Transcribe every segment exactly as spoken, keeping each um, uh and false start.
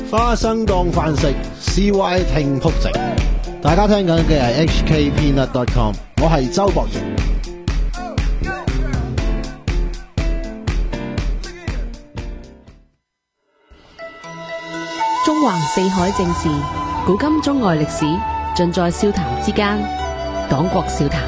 花生當飯食 ，C Y 聽仆直。大家聽緊嘅係 H K Peanut dot com， 我係周博賢。 中橫四海正事，古今中外歷史，盡在笑談之間。黨國笑談，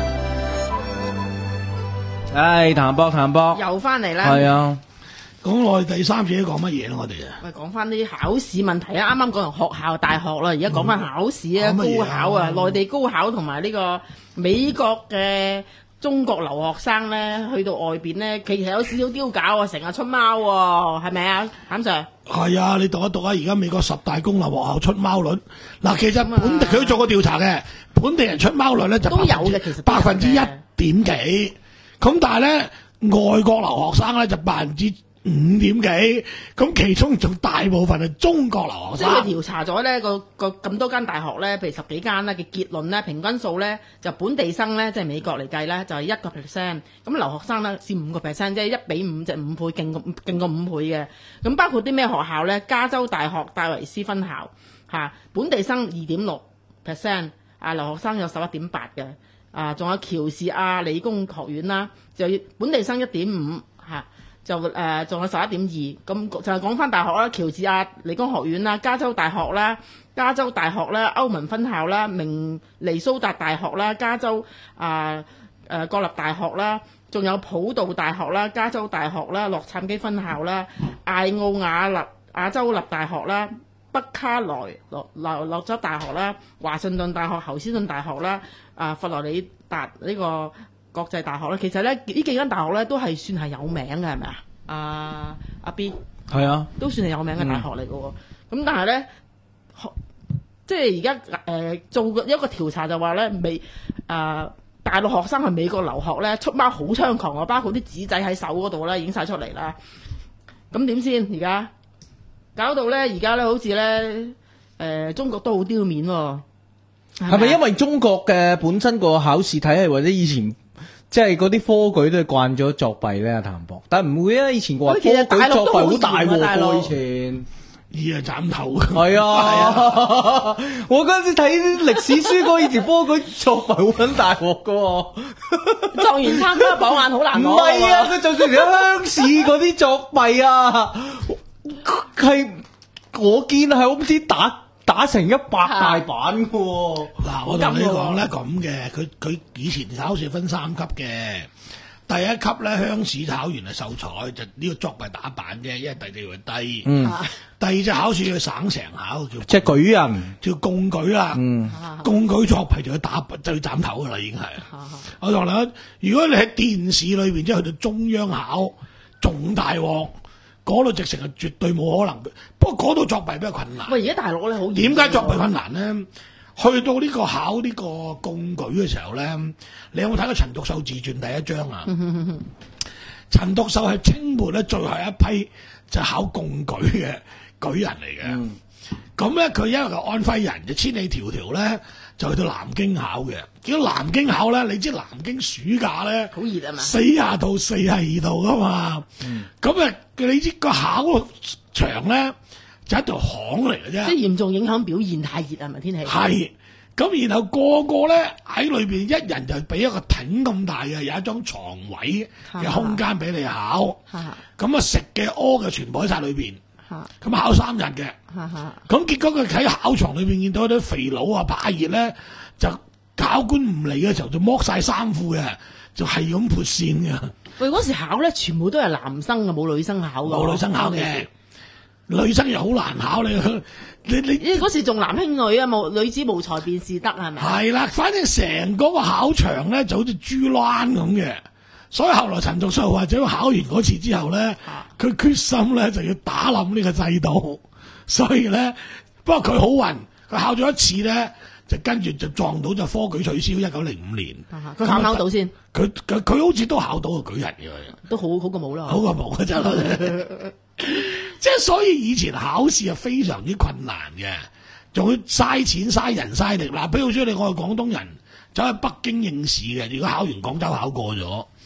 唉，譚博譚博又翻嚟啦。 係啊， 講落去第三節講乜嘢咧？我哋啊， 喂，講翻啲考試問題啊！啱啱講完學校、大學啦，而家講翻考試啊、 嗯、 高考啊，內地高考同埋呢個美國嘅中國留學生咧，去到外邊咧，其實有少少丟搞啊，成日出貓喎，係咪啊，譚 Sir？ 係啊，你讀一讀啊！而家美國十大公立學校出貓率，嗱，其實本地佢做過調查嘅，本地人出貓率咧就都有嘅，其實百分之一點幾，咁但係咧外國留學生咧就百分之五點幾，咁其中仲大部分係中國留學生。 即係佢調查咗咧個個咁多間大學咧，譬如十幾間咧嘅結論咧，平均數咧就本地生咧，即係美國嚟計咧就係一個 percent，咁留學生咧佔五個 percent，即係一比五，就五倍，勁過勁過五倍嘅。咁包括啲咩學校咧？加州大學戴維斯分校嚇，本地生二點六 percent， 啊留學生有十一點八嘅，啊仲有喬治亞理工學院啦，就本地生一點五嚇。就誒仲有十一點二，咁就係講翻大學啦，喬治亞理工學院啦，加州大學啦，加州大學啦，歐文分校啦，明尼蘇達大學啦，加州啊誒國立大學啦，仲有普渡大學啦，加州大學啦，洛杉磯分校啦，艾奧瓦立亞洲立大學啦，北卡萊洛洛洛州大學啦，華盛頓大學、侯斯頓大學啦，啊佛羅里達呢個國際大學咧，其實咧呢幾間大學咧都係算係有名嘅，係咪啊？阿阿 B 係啊， 都算係有名嘅大學嚟嘅喎。咁、嗯、但係咧，即係而家誒做一個調查就話咧，美誒、呃、大陸學生去美國留學咧，出貓好猖狂啊！包括啲紙仔喺手嗰度啦，影晒出嚟啦。咁點先？而家搞到咧，而家咧好似咧誒中國都好丟面喎。 係咪因為中國嘅本身個考試體系或者以前即係嗰啲科舉都係慣咗作弊咧？阿譚博，但係唔會啊！以前話科舉作弊好大鑊喎，以前二啊斬頭係啊！我嗰陣時睇歷史書講以前科舉作弊好撚大鑊噶， 狀元參加榜眼好難攞。 唔係啊，佢就算而家鄉試嗰啲作弊啊，係我見係好似打。打成一百大板嘅喎。 嗱，我同你講咧咁嘅，佢佢以前考試分三級嘅，第一級咧鄉試考完係秀才，就呢個作弊打板啫，因為第地位低。嗯。第二隻考試去省城考，叫即係舉人， 叫貢舉啦。嗯。貢舉作弊就要打就要斬頭噶啦，已經係。我同你講，如果你喺電視裏邊即係去到中央考，仲大鑊。嗰度直情係絕對冇可能，不過嗰度作弊比較困難。 喂，而家大陸咧好點解作弊困難咧？去到呢個考呢個貢舉嘅時候咧，你有冇睇過陳獨秀自傳第一章啊？陳獨秀係清末咧最後一批就考貢舉嘅舉人嚟嘅。咁咧佢因為係安徽人，就千里迢迢咧就去到南京考嘅。結果南京考咧，你知南京暑假咧好熱啊嘛， 四十度四十二度噶嘛。咁啊、嗯，你知個考場咧就一條巷嚟嘅啫， 即係嚴重影響表現，太熱係咪天氣？ 係。咁然後個個咧喺裏邊一人就俾一個艇咁大嘅，有一張床位嘅空間俾你考。咁啊食嘅屙嘅全部喺晒裏邊。咁考三日嘅。咁結果佢喺考場裏邊見到啲肥佬啊怕熱咧，就考官唔嚟嘅時候就剝晒衫褲嘅，就係咁潑線嘅。 喂，嗰時考咧全部都係男生嘅，冇女生考嘅。 冇女生考嘅，女生又好難考你。你你因為嗰時重男輕女啊，冇女子無才便是德係咪？ 係啦，反正成個考場咧就好似豬欄咁嘅。所以後來陳獨秀或者考完嗰次之後咧，佢決心咧就要打冧呢個制度。所以咧，不過佢好運，佢考咗一次咧，就跟住就撞到就科舉取消一九零五年。 佢考唔考到先？ 佢佢佢好似都考到個舉人嘅， 都好好過冇啦。 好過冇嘅真係。即係所以以前考試係非常之困難嘅，仲要嘥錢嘥人嘥力。嗱，比如說你我係廣東人走去北京應試嘅，如果考完廣州考過咗，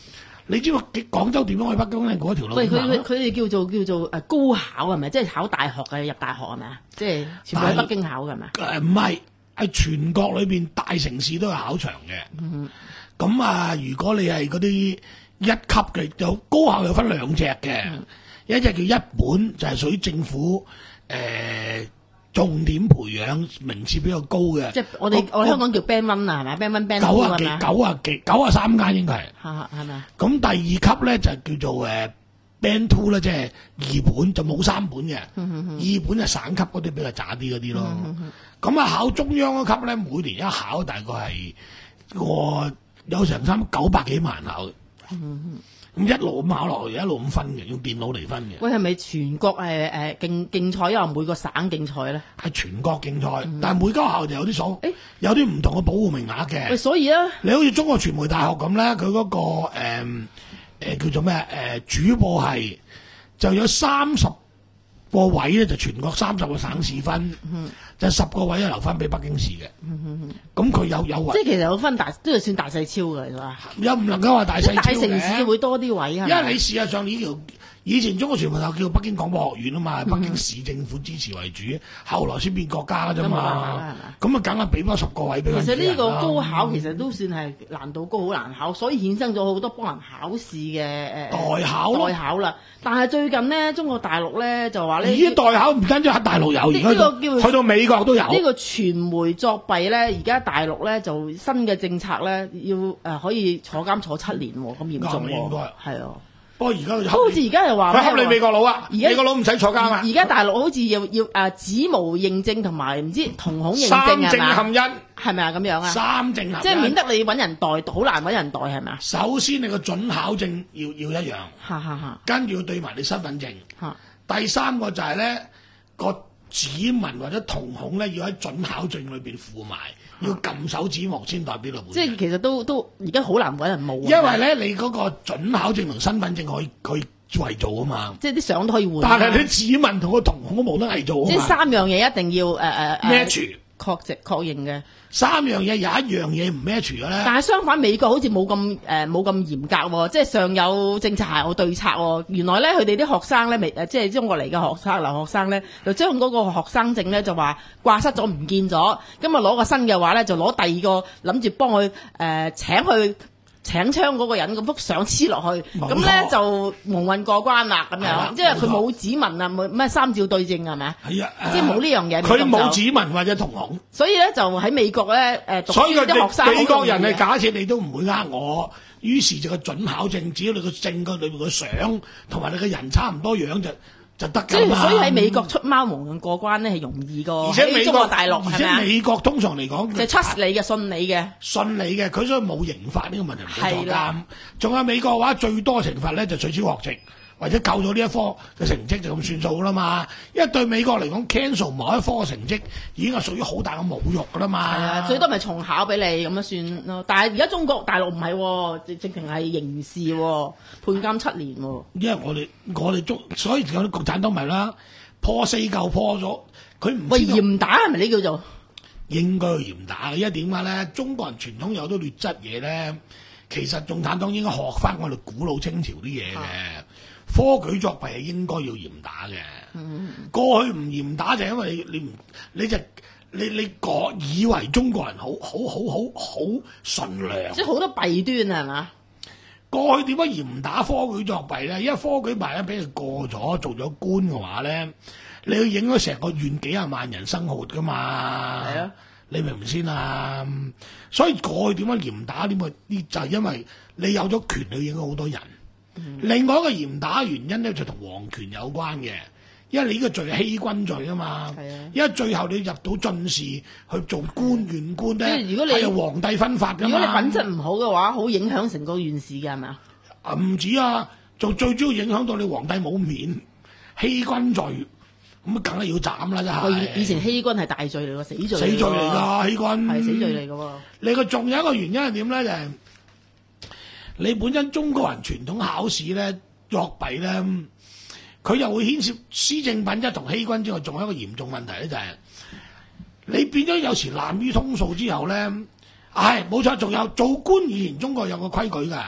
你知唔知廣州點樣去北京咧？嗰條路喂，佢點行啊佢佢哋叫做叫做誒高考係咪？即係考大學嘅入大學係咪啊？即係全部喺北京考嘅係咪啊？ 誒唔係，係全國裏邊大城市都有考場嘅。咁、嗯、啊，如果你係嗰啲一級嘅，有高考有分兩隻嘅，嗯、一隻叫一本，就係屬於政府誒、呃、重點培養名次比較高嘅。即係我哋我哋香港叫 Band One 啊，係咪 Band One Band Two 九啊幾九啊幾九啊三間應該係。 係係咪啊？咁第二級咧就叫做誒 Band Two 咧，即係二本就冇三本嘅。嗯、二本就省級嗰啲比較渣啲嗰啲咯。咁啊、嗯、考中央嗰級咧，每年一考大概係個有成三九百幾萬考。嗯咁一路咁考落去，一路咁分嘅，用電腦嚟分嘅。 喂，係咪全國誒誒競競賽，因為每個省競賽咧？ 係全國競賽，嗯、但係每間學校就有啲所，欸、有啲唔同嘅保護名額嘅。 喂，所以啊， 你好似中國傳媒大學咁咧，佢嗰、嗰個誒誒、呃呃、叫做咩誒、呃、主播系就有三十個位咧，就全國三十個省市分，嗯、就十個位咧留翻俾北京市嘅。咁佢、嗯、有有位， 即係其實有分大，都係算大細超嘅，係嘛？ 又唔能夠話大細超嘅。 大城市會多啲位啊。 因為你事實上呢條以前中國傳媒大學叫北京廣播學院啊嘛，嗯、北京市政府支持為主，後來先變國家㗎啫嘛。咁啊，梗係俾翻十個位俾佢。 其實呢個高考其實都算係難度高，好難考，所以衍生咗好多幫人考試嘅誒、呃、 代考代考啦。但係最近呢，中國大陸咧就話咧， 而家代考唔單止喺大陸有，而家、這個、去到美國都有。 呢個傳媒作弊咧，而家大陸咧就新嘅政策咧，要誒、呃、可以坐監坐七年喎，咁嚴重喎，係啊。 不過而家好似而家又話佢恰你美國佬啊，美國佬唔使坐監啊。 而家大陸好似要要誒指模認證同埋唔知瞳孔認證三係嘛？ 證合一係咪啊？咁樣啊？ 三證合一， 即係免得你揾人代，好難揾人代係咪啊？ 首先你個準考證要要一樣， 哈哈哈。 跟住要對埋你身份證。 哈。第三個就係咧個指紋或者瞳孔咧要喺準考證裏邊附埋。要撳手指模先代表到本。 即係其實都都而家好難揾人冇。 因為咧，你嗰個準考證同身份證可以可以偽造啊嘛。 即係啲相都可以換。 但係你指紋同個瞳孔都冇得偽造啊嘛。 即係三樣嘢一定要誒誒 match 確直確認嘅。 三樣嘢有一樣嘢唔 match 嘅咧。 但係相反，美國好似冇咁誒冇咁嚴格喎，即係上有政策下有對策喎。原來咧，佢哋啲學生咧，未誒即係中國嚟嘅學生留學生咧，就將嗰個學生證咧就話掛失咗唔見咗，咁啊攞個新嘅話咧，就攞第二個諗住幫佢誒請去請槍嗰個人咁幅相黐落去，咁咧就蒙混過關啦咁樣，即係佢冇指紋啊，冇咩三照對證係咪啊？ 係啊， 即係冇呢樣嘢。 佢冇指紋或者瞳孔， 所以咧就喺美國咧誒讀書啲學生， 美國人係假設你都唔會呃我，於是就個準考證，只要你個證個裏面個相同埋你個人差唔多樣就就得㗎嘛。 所以喺美國出貓蒙混過關咧係容易過， 而且美國大陸而且美國通常嚟講就 trust 你嘅，信你嘅， 信你嘅，佢所以冇刑罰呢個問題唔使坐監。仲有美國嘅話最多懲罰咧就取消學籍或者扣咗呢一科嘅成績就咁算數啦嘛。因為對美國嚟講 cancel 某一科嘅成績已經係屬於好大嘅侮辱㗎啦嘛。係啊， 最多咪重考俾你咁樣算咯。但係而家中國大陸唔係喎，直情係刑事喎，判監七年喎。因為我哋我哋中所以有啲國產都咪啦，破四舊破咗，佢唔喂嚴打係咪你叫做？ 應該要嚴打嘅，因為點解咧？中國人傳統有好多劣質嘢咧，其實共產黨應該學翻我哋古老清朝啲嘢嘅。啊科舉作弊係應該要嚴打嘅。嗯、過去唔嚴打就係因為你你唔你就你你覺以為中國人好好好好好純良， 即係好多弊端係嘛？ 過去點解嚴打科舉作弊咧？因為科舉辦咧俾佢過咗做咗官嘅話咧，你要影咗成個縣幾廿萬人生活噶嘛？係啊，你明唔明先啊？所以過去點解嚴打點解呢？就係、是、因為你有咗權，你影咗好多人。嗯、另外一個嚴打原因咧就同皇權有關嘅，因為你呢個罪係欺君罪啊嘛。啊因為最後你入到進士去做官縣官咧， 如果你係由皇帝分發噶嘛。 如果你品質唔好嘅話，好影響成個縣市嘅係咪啊？ 唔止啊，就最主要影響到你皇帝冇面，欺君罪咁啊，梗係要斬啦，真係。 以前欺君係大罪嚟㗎，死罪。死罪嚟㗎，欺君係死罪嚟㗎喎。 你個仲有一個原因係點咧？就係、是。你本身中國人傳統考試咧作弊咧，佢又會牽涉施政品質同欺君之外，仲有一個嚴重問題咧，就係、是、你變咗有時濫竽充數之後咧，係冇錯，仲有做官以前中國有個規矩㗎，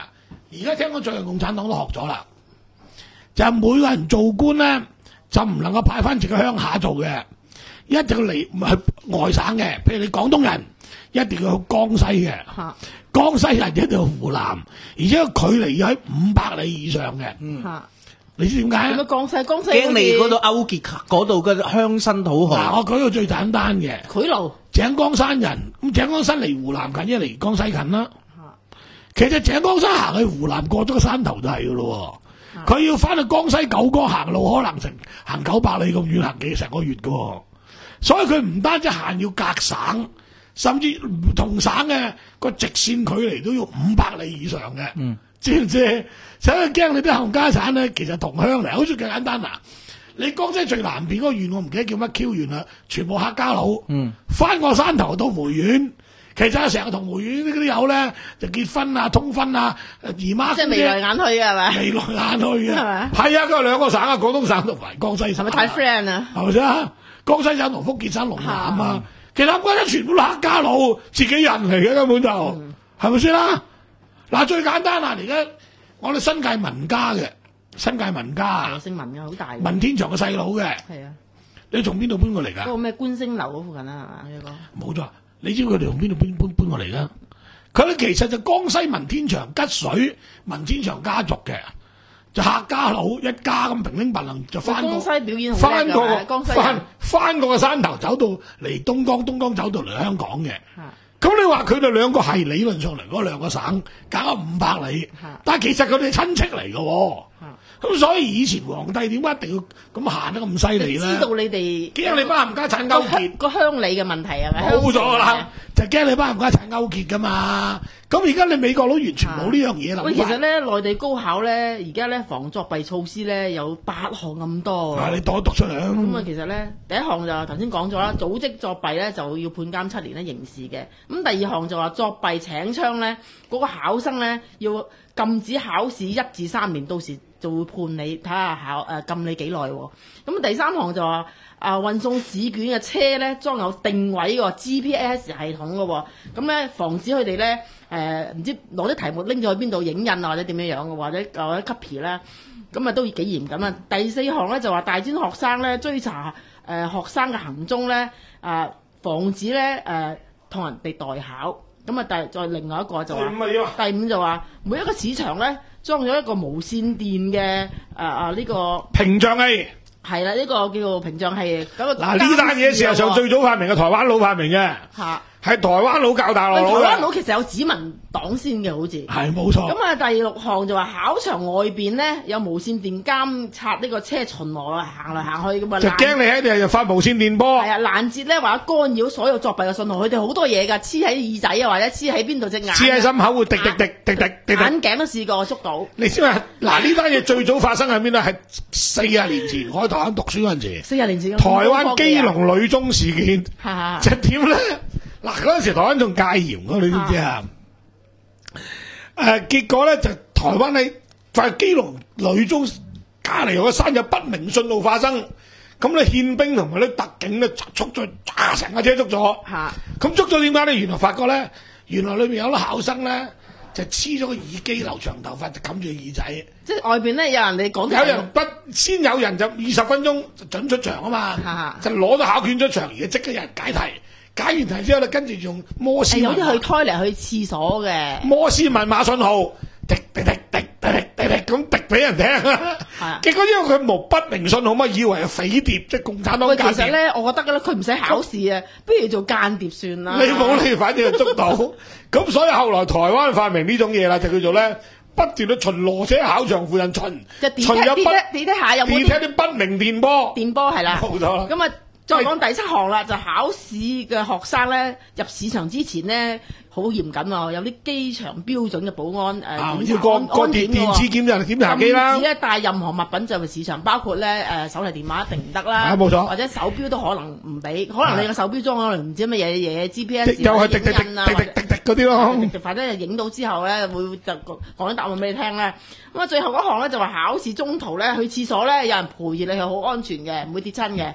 而家聽講最近共產黨都學咗啦，就係每個人做官咧就唔能夠派翻自己鄉下做嘅，一定要嚟去外省嘅。譬如你廣東人，一定要去江西嘅， 嚇江西人一定要去湖南，而且個距離要喺五百里以上嘅。 嗯嚇。 你知點解啊？ 咁啊，江西江西驚你嗰度勾結嗰度嘅鄉紳土豪。 嗱，我舉個最簡單嘅， 賄賂井岡山人，咁井岡山離湖南近，一離江西近啦。其實井岡山行去湖南過咗個山頭就係噶咯，佢要翻去江西九江行路，可能成行九百里咁遠，行幾成個月噶。所以佢唔單止行要隔省，甚至唔同省嘅個直線距離都要五百里以上嘅。嗯，知唔知？所以驚你啲冚家產咧，其實同鄉嚟，好似幾簡單嗱。你江西最南邊嗰個縣，我唔記得叫乜 Q 縣啦，全部客家佬。嗯，翻個山頭到梅縣，其實成日同梅縣嗰啲友咧就結婚啊、通婚啊、姨媽即係眉來眼去嘅係咪？ 眉來眼去嘅， 係咪係啊，佢係兩個省啊，廣東省同埋江西省。 係咪太 friend 啊？ 係咪先啊？江西省同福建省、龍南啊，其實冚家產全部都客家佬，自己人嚟嘅根本就係咪先啦？嗱，最簡單啦，而家我哋新界文家嘅新界文家係姓文嘅，好大嘅。 文天祥嘅細佬嘅， 係啊， 你從邊度搬過嚟㗎？ 嗰個咩觀星樓嗰附近啊，係嘛？呢個冇錯，你知佢哋從邊度搬搬搬過嚟㗎？佢哋其實就江西文天祥吉水文天祥家族嘅，就客家佬一家咁平平白能就翻過江西表演好翻過叻㗎，江西翻人翻過個山頭走到嚟東江，東江走到嚟香港嘅。 嚇咁你話佢哋兩個係理論上嚟嗰兩個省隔咗五百里，但係其實佢哋親戚嚟嘅喎。咁所以以前皇帝點解一定要咁行得咁犀利咧？ 知道你哋驚你班冚家產勾結， 個鄉里嘅問題係咪？ 冇咗啦，就驚你班冚家產勾結噶嘛。咁而家你美國佬完全冇呢樣嘢啦。 喂，其實咧內地高考咧，而家咧防作弊措施咧有八項咁多啊， 喎。 你讀一讀出嚟啊！ 咁啊，其實咧第一項就頭先講咗啦，組織作弊咧就要判監七年咧刑事嘅。咁第二項就話作弊請槍咧，嗰、嗰個考生咧要禁止考試一至三年，到時就會判你睇下考誒、呃、禁你幾耐喎。咁第三項就話啊、呃、運送試卷嘅車咧裝有定位個 G P S 系統嘅喎，咁咧防止佢哋咧誒唔知攞啲題目拎咗去邊度影印啊，或者點樣樣嘅，或者或者 copy 啦，咁啊都幾嚴謹啊。第四項咧就話大專學生咧追查誒、呃、學生嘅行蹤咧啊、呃，防止咧誒同人哋代考。咁啊，第再另外一個就話，第五就話每一個市場咧裝咗一個無線電嘅誒啊呢個屏障器係啦，呢、這個叫做屏障器。咁嗱呢單嘢事實上最早發明嘅台灣佬發明嘅， 嚇係台灣佬教大陸佬嘅。 台灣佬其實有指紋黨先嘅，好似係冇錯。 咁啊，第六項就話考場外邊咧有無線電監察呢個車巡邏行嚟行去咁啊， 就驚你喺度就發無線電波。 係啊，攔截咧或者干擾所有作弊嘅信號，佢哋好多嘢㗎，黐喺耳仔啊，或者黐喺邊度隻眼， 黐喺心口會滴滴滴滴滴滴滴。 眼鏡都試過捉到。 你知嘛？嗱呢單嘢最早發生喺邊咧？係四十年前我喺台灣讀書嗰陣時。 四十年前台灣基隆女中事件，就點咧？嗱嗰陣時台灣仲戒嚴㗎，你知唔知啊？誒結果咧就台灣喺塊基隆女中隔離有個山有不明信號發生，咁咧憲兵同埋啲特警咧捉咗，揸成架車捉咗。嚇！咁捉咗點解咧？原來發覺咧，原來裏邊有啲考生咧就黐咗個耳機，留長頭髮就冚住耳仔。 即係外邊咧有人哋講， 有人不先有人就二十分鐘就準出場啊嘛，就攞咗考卷出場，而家即刻有人解題。解完題之後咧，跟住用摩斯密碼， 有啲去胎嚟去廁所嘅摩斯密碼信號，滴滴滴滴滴滴滴咁滴俾人聽。結果因為佢冇不明信號嘛，以為係匪諜，即係共產黨間諜。 其實咧，我覺得咧，佢唔使考試啊，不如做間諜算啦。 你冇你，反正就捉到。咁所以後來台灣發明呢種嘢啦，就叫做咧不斷去巡邏車考場附近巡， 就巡有不地睇下有冇啲不明電波。 電波係啦， 冇錯啦。 咁啊。再講第七項啦，就考試嘅學生咧入市場之前咧好嚴謹喎，有啲機場標準嘅保安誒、呃啊、 檢查個安個電電子檢查檢查機啦， 禁止咧帶任何物品進入市場，包括咧誒、呃、手提電話一定唔得啦， 冇錯， 或者手錶都可能唔俾，可能你個手錶裝可能唔知乜嘢嘢 G P S 又係滴滴滴滴滴滴滴嗰啲咯， 反正影到之後咧會就講啲答案俾你聽咧。咁啊最後嗰項咧就話考試中途咧去廁所咧有人陪住你係好安全嘅，唔會跌親嘅。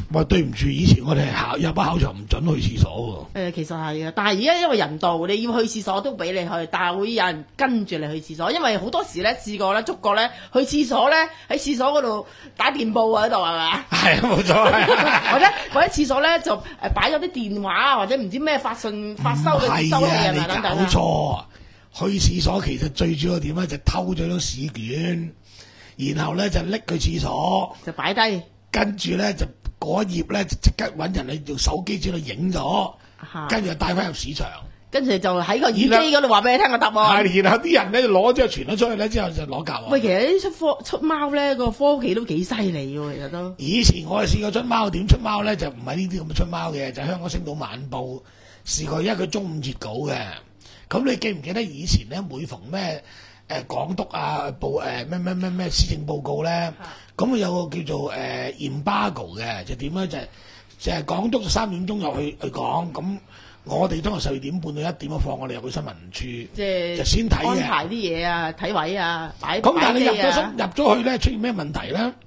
話對唔住，以前我哋考入班考場唔準去廁所誒、其實係啊，但係而家因為人道，你要去廁所都俾你去，但係會有人跟住你去廁所，因為好多時咧試過咧，捉過咧去廁所咧喺廁所嗰度打電報啊喺度係咪啊？ 喎。係啊，冇錯係。 或者或者廁所咧就誒擺咗啲電話啊，或者唔知咩發信發收嘅係收器啊，你係咪等等搞啊？ 錯。去廁所其實最主要點咧就偷咗張試卷，然後咧就拎去廁所， 就擺低跟住咧就嗰一頁咧就即刻揾人嚟用手機之度影咗， 嚇， 跟住就帶翻入市場。 跟住就喺個耳機嗰度話俾你聽個答案。 係，然後啲人咧就攞咗傳咗出去咧，之後就攞教喂， 啊。 其實呢啲出科出貓咧個科技都幾犀利喎，其實都。 以前我哋試過出貓，點出貓咧就唔係呢啲咁嘅出貓嘅，就係香港星島晚報試過，因為佢中午截稿嘅。咁你記唔記得以前咧每逢咩誒港督啊報誒咩咩咩咩施政報告咧，咁有個叫做誒 embargo 嘅，就點咧就係就係港督三點鐘入去去講，咁我哋當日十二點半到一點就放我哋入去新聞處， 即係就先睇嘅。 安排啲嘢啊，睇位啊，擺咁但係你入擺機啊咗新入咗去咧，出現咩問題咧？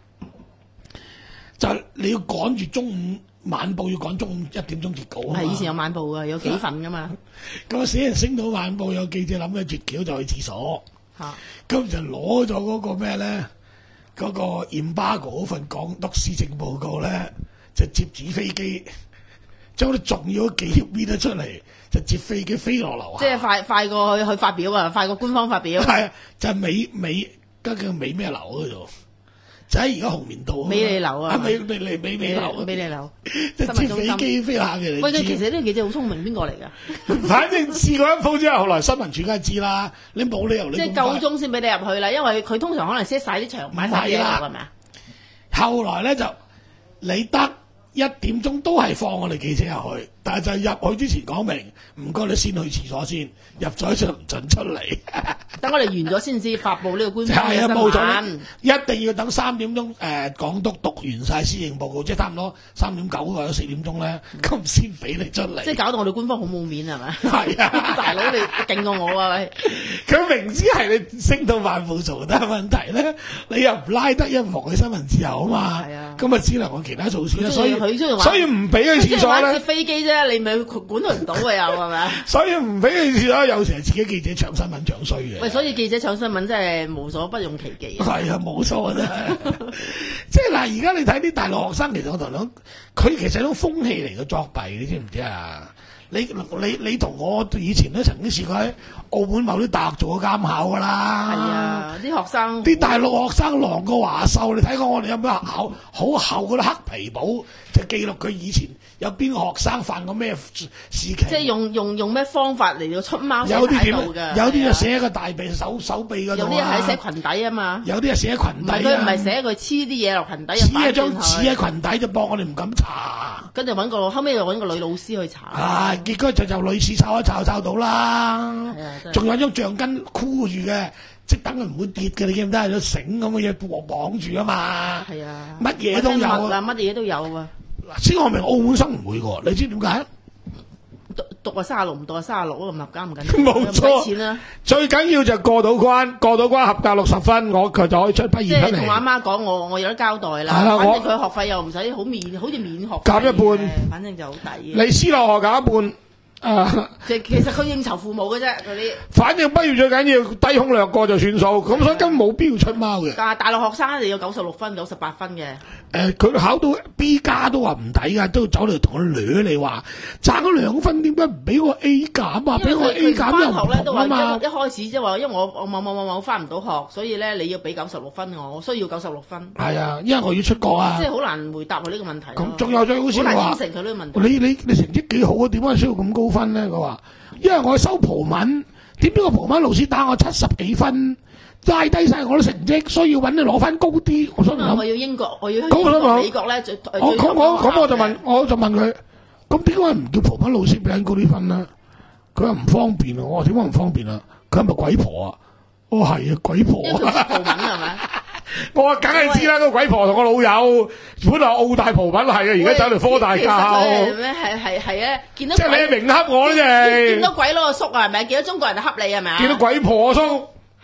就係你要趕住中午晚報要趕中午一點鐘截稿啊嘛。 係以前有晚報噶，有幾份噶嘛咁啊，死人星島晚報有記者諗嘅絕橋就去廁所， 嚇。 咁就攞咗嗰個咩咧？嗰、個 embargo 嗰份港督施政報告咧，就接紙飛機，將啲重要嘅記憶搣得出嚟，就接飛機飛落樓下。 即係快快過去去發表啊，快過官方發表。 係啊，就係美美嗰叫美咩樓嗰度，就喺而家紅棉道啊嘛。 美利樓啊啊美美利美美樓啊， 美利樓。 就接飛機飛下嘅。你喂， 知佢其實呢個記者好聰明，邊個嚟㗎？ 反正試過一鋪之後，後來新聞處梗係知啦。你冇理由你即係咁快夠鐘先俾你入去啦，因為佢通常可能 set 晒啲場擺晒嘢喺度係咪啊？ 後來咧就你得一點鐘都係放我哋記者入去，但係就入去之前講明，唔該你先去廁所先，入咗就唔準出嚟。 等我哋完咗先至發布呢個官方嘅係啊， 新冇錯聞。 一定要等三點鐘誒、呃、港督讀完晒施政報告，即係差唔多三點九或者四點鐘咧，咁先俾你出嚟。 即係搞到我哋官方好冇面係咪？ 係啊大佬你勁過我啊喂！ 佢明知係你升到晚報做，但係問題咧，你又唔拉得，因為妨礙新聞自由啊嘛。 係啊咁啊，只能用其他措施啦。 佢所以佢中意玩所以唔俾佢廁所即係玩接咧， 飛機啫，你咪管佢唔到嘅又係咪？ 所以唔俾佢廁所，有時係自己記者搶新聞搶衰嘅。 喂，所以記者搶新聞真係無所不用其極啊！ 係啊，冇錯啊，真係。即係嗱，而家你睇啲大陸學生，其實我同你講，佢其實係種風氣嚟嘅作弊，你知唔知啊？你你你同我以前都曾經試過喺澳門某啲大學做過監考㗎啦。 係啊，啲學生啲大陸學生狼過華獸，你睇過我哋有咩厚好厚嗰啲黑皮簿，就記錄佢以前有邊個學生犯過咩事情。 即係用用用咩方法嚟到出貓有啲點喺度㗎？ 有啲就係啊寫喺個大髀手手臂嗰度有啲係寫啊， 裙底啊嘛， 有啲係寫喺裙唔底啊。 係佢唔係寫佢黐啲嘢落裙底， 黐一又張紙喺， 喺裙底就幫我哋唔敢查。 跟住揾個後尾又揾個女老師去查。 啊！結果就就類似抄一抄抄到啦係啊真係， 仲有張橡筋箍住嘅，即等佢唔會跌嘅。你記唔記得係有繩咁嘅嘢綁綁住啊嘛？ 係啊， 乜嘢都有啊！ 或者襪啊，乜嘢都有啊。 先我明澳門生唔會喎，你知點解？ 讀讀啊三十六，唔讀啊三十六咁合格唔緊要， 冇唔使錯錢啦。 最緊要就過到關，過到關合格六十分，我佢就可以出畢即業出係同阿嚟。 媽講，我我有得交代啦。 係啦我反正佢學費又唔使好免，好似免學費減一半嘅反正就好抵。 你私落學減一半，啊！ 其其實佢應酬父母嘅啫，嗰啲。 反正畢業最緊要低空掠過就算數，咁所以根本冇必要出貓嘅。 但係大陸學生你要九十六分、九十八分嘅。 誒，佢、考到 B 加都話唔抵㗎，都走嚟同佢掠你話爭咗兩分，點解唔俾我 A 減啊？俾我因為 A 佢佢減又翻學咧都話一唔同啊嘛一。開始即係話，因為我我某某某某翻唔到學，所以咧你要俾九十六分我，我需要九十六分。 係啊，因為我要出國啊即。係好難回答佢呢個問題咯。 咁仲有最好笑話好難應承佢呢個問題。 你你你成績幾好啊？點解需要咁高分咧？佢話因為我修葡文，點知個葡文老師打我七十幾分，拉低晒我啲成績，所以要揾你攞翻高啲。我想因為我諗， 要英國，我要英咁我諗國、美國咧最最我咁我咁我就問嘅， 我就問佢，咁點解唔叫葡文老師俾人高啲分咧？佢話唔方便啊！我話點解唔方便啊？佢係咪鬼婆啊？我係啊，鬼婆因為佢識啊！ 葡文係咪？ 我話梗係知啦，個鬼婆同我老友本來澳大葡文係啊，而家走嚟科大其實佢教， 係咩？係係係啊！見到即係你係明恰我咧， 見啫到鬼佬個叔啊，係咪？見到中國人就恰你係咪啊？ 見到鬼婆叔。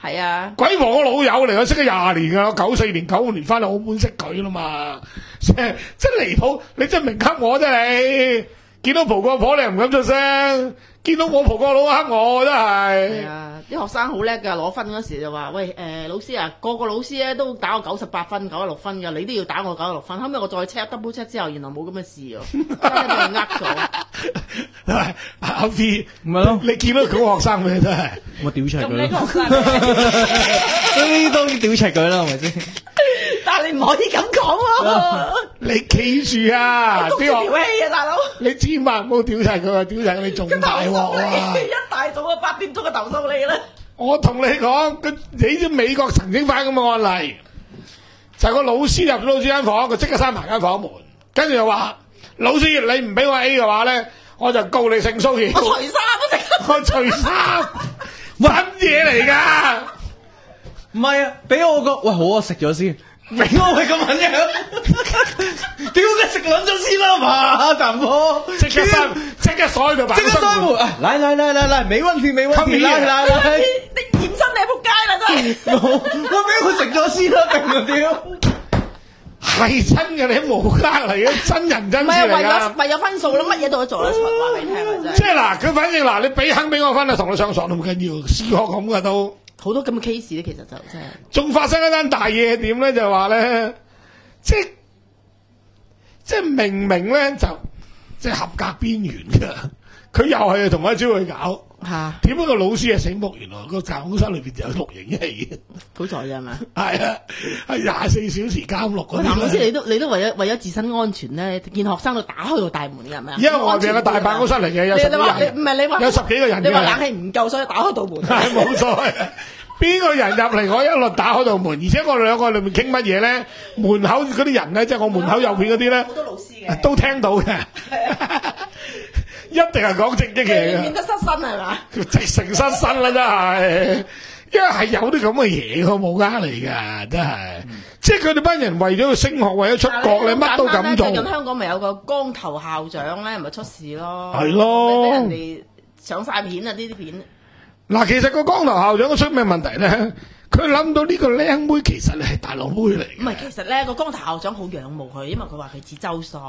係啊， 鬼婆我老友嚟，我識咗廿年噶，我九四年、九五年翻嚟澳門識佢啦嘛，即係真離譜，你真係明黑我啫你，見到蒲個婆你又唔敢出聲，見到我蒲個佬黑我真係。 係啊，啲學生好叻㗎，攞分嗰時就話：喂誒、呃、老師啊，個個老師咧都打我九十八分、九十六分㗎，你都要打我九十六分。後尾我再 check double check 之後，原來冇咁嘅事喎，真係俾人呃咗。 阿 B 唔係咯， 你見到嗰個學生咩真係？ 我屌柒咁佢咯， 呢個學生， 呢啲當然屌柒佢啦，係咪先？ 但係你唔可以咁講喎， 你企住啊！ 督住條氣啊，大佬！ 你千萬唔好屌柒佢啊！屌柒你仲大鑊啊！ 一大早啊八點鐘嘅投訴你啦。 我同你講，佢你知美國曾經發生咁嘅案例，就係個老師入咗老師間房，佢即刻閂埋間房門，跟住就話：老師你唔俾我 A 嘅話咧，我就告你性騷擾。 我除衫都食。 我除衫，乜嘢嚟㗎？ 唔係啊，俾我個喂好啊，食咗先，俾我係咁樣樣，屌你食撚咗先啦嘛，大哥， 即刻閂，即刻鎖喺度辦即刻閂門，啊嚟嚟嚟嚟嚟，沒問題沒問題，嚟嚟嚟， 你驗身你係仆街啦真係。 我我俾佢食咗先啦，定係屌？ 係真嘅，你冇呃嚟嘅，真人真事唔係為嚟㗎咗。為咗分數咯，乜嘢都做得出，話俾你聽啊真係。 即係嗱，佢反正嗱，你俾肯俾我分啊，同你上床都唔緊要，試學咁噶都。 好多咁嘅 case 咧，其實就真係。 仲發生一單大嘢點咧？就話咧，即係即係明明咧就即係合格邊緣㗎，佢又係同一招去搞。 嚇！ 點解個老師係醒目？原來個教工室裏邊就有錄影器。 好在啫係嘛？ 係啊，係廿四小時監錄嗰喂，譚老師， 啲咧。 你都你都為咗為咗自身安全咧，見學生都打開個大門嘅係咪啊？ 因為外邊有個大辦公室嚟嘅，有十幾你你話你人， 唔係你話有十幾個人嘅。 你話冷氣唔夠，所以打開道門。 係冇所謂。邊個人入嚟，我一律打開道門，而且我哋兩個裏面傾乜嘢咧？門口嗰啲人咧，即係我門口右邊嗰啲咧好，多老師嘅， 都聽到嘅。一定係講正經嘢嘅， 免得失身係嘛？ 直成失身啦真係，因為係有啲咁嘅嘢，我冇呃你㗎，真係。即係佢哋班人為咗升學，為咗出國，你乜都咁做。 最近香港咪有個光頭校長咧，咪出事咯。 係咯俾人哋上晒片啊！呢啲片。 嗱，其實個光頭校長個出咩問題咧？佢諗到呢個靚妹其實係大陸妹嚟嘅。 唔係，其實咧個光頭校長好仰慕佢，因為佢話佢似周所。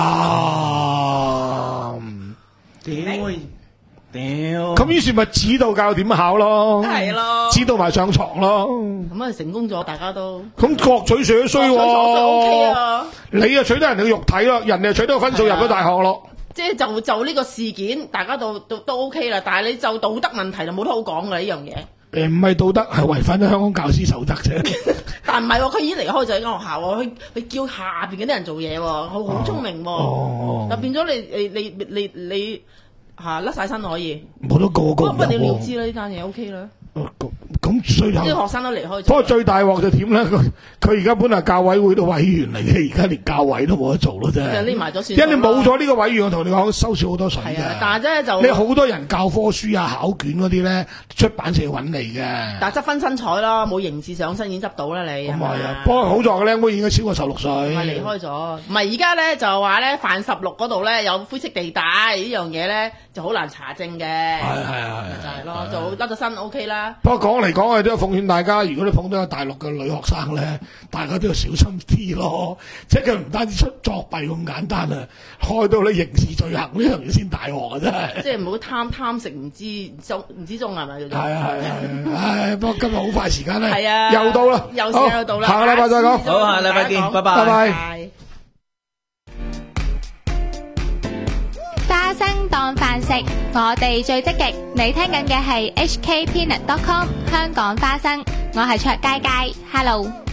啊！ 屌屌， 咁於是咪指導教點考咯， 係咯指導埋上床咯。 咁啊成功咗，大家都。 咁各取所需喎。 O K 啊！ 你又取得人哋嘅肉體咯，人哋又取得個分數入咗大學咯。 即係就就呢個事件，大家都都都 O K 啦。但係你就道德問題就冇得好講㗎呢樣嘢。 誒唔係道德，係違反咗香港教師守則啫。 但唔係喎，佢已經離開咗間學校喎，佢佢叫下邊嗰啲人做嘢喎，好好聰明喎。 哦就變咗你你你你你你嚇甩晒身可以。 冇得個個不過唔有喎。 不了了之啦，呢單嘢 O K 啦。 咁咁最後， 啲學生都離開咗。 不過最大鑊就點咧？佢佢而家本來教委會嘅委員嚟嘅，而家連教委都冇得做咯，真係。 匿埋咗算。 因為你冇咗呢個委員，我同你講收少好多水係啊㗎。， 但係咧就你好多人教科書啊、考卷嗰啲咧，出版社揾你嘅。 但係執分身彩咯，冇刑事上身已經執到啦你。 咁係咪係啊，不過好在個靚妹已經超過十六歲。 唔係離開咗，唔係而家咧就話咧犯十六嗰度咧有灰色地帶呢樣嘢咧就好難查證嘅。 係係係就係咯，就甩咗身 O K 啦。 不過講嚟講去都係奉勸大家，如果你碰到個大陸嘅女學生咧，大家都要小心啲咯。即係佢唔單止出作弊咁簡單啊，開到你刑事罪行呢樣嘢先大鑊啊！真係。 即係唔好貪貪食唔知中唔知中係咪叫做？ 係啊係啊係啊！唉，不過今日好快時間咧， 係啊， 又到啦， 又時間又到啦， 好下個禮拜再講。 好下個禮拜見拜拜拜拜拜。 花生當飯食，我哋最積極。你聽緊嘅係 H K Peanut dot com 香港花生，我係卓佳佳，Hello。